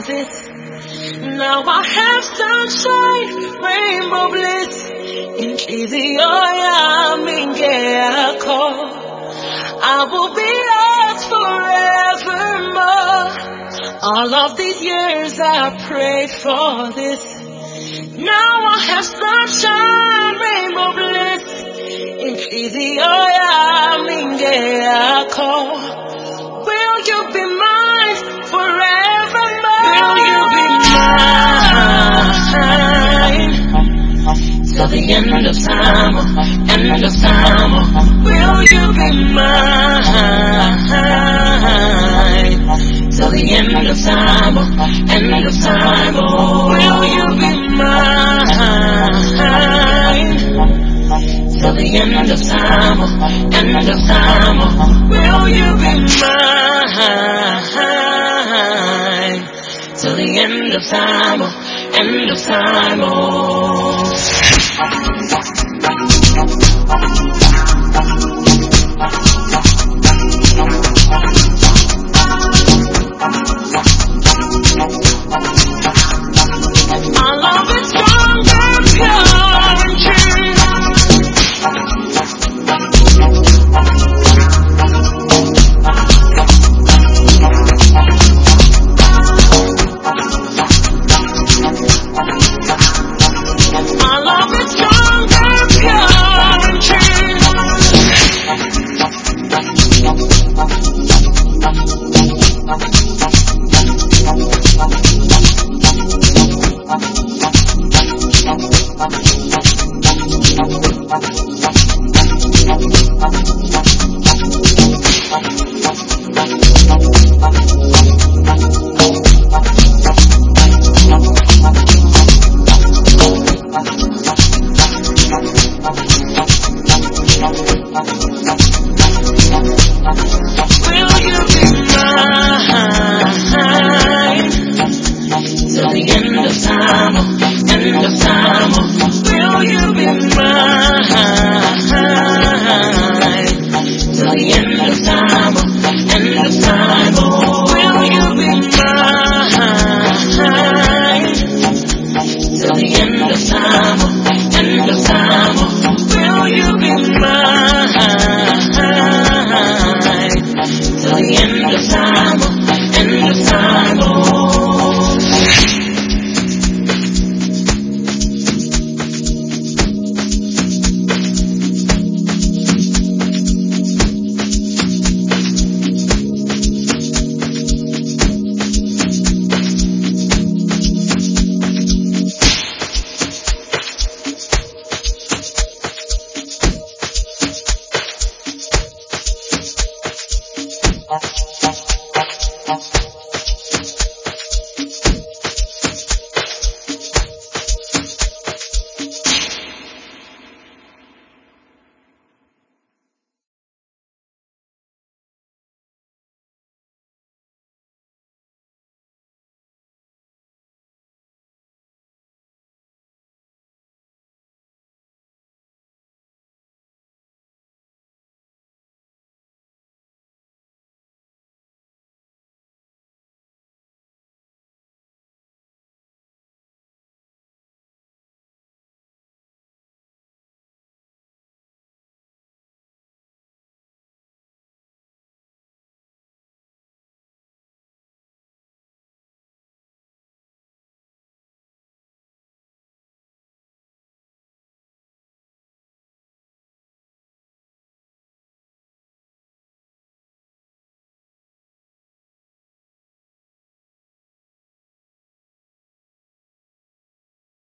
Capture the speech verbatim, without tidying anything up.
for this. Now I have sunshine, rainbow bliss. Inhliziyo yami ngeyakho. I will be yours forevermore. All of these years I prayed for this. Now I have sunshine, rainbow bliss. Inhliziyo yami ngeyakho. Will you be mine forevermore? Will you be mine till the end of time, end of time? Will you be mine till the end of time, end of time? Will you be mine till the end of time, end of time? Will you be mine till the end of time, end of time? Oh.